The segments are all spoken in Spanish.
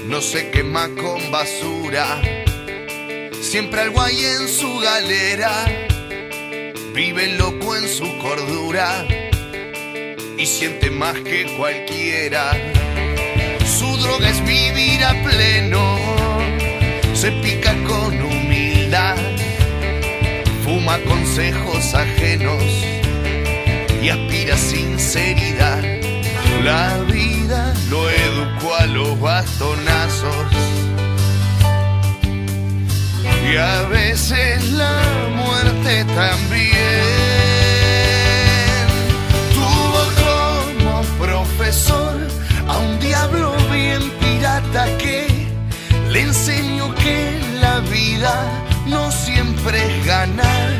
no se quema con basura. Siempre algo hay en su galera, vive loco en su cordura y siente más que cualquiera. Su droga es vivir a pleno, se pica con humildad, fuma consejos ajenos y aspira sinceridad. La vida lo educó a los bastonazos y a veces la muerte también. Tuvo como profesor a un diablo bien pirata que le enseñó que la vida no siempre es ganar.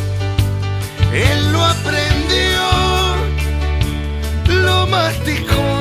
Él lo aprendió, lo masticó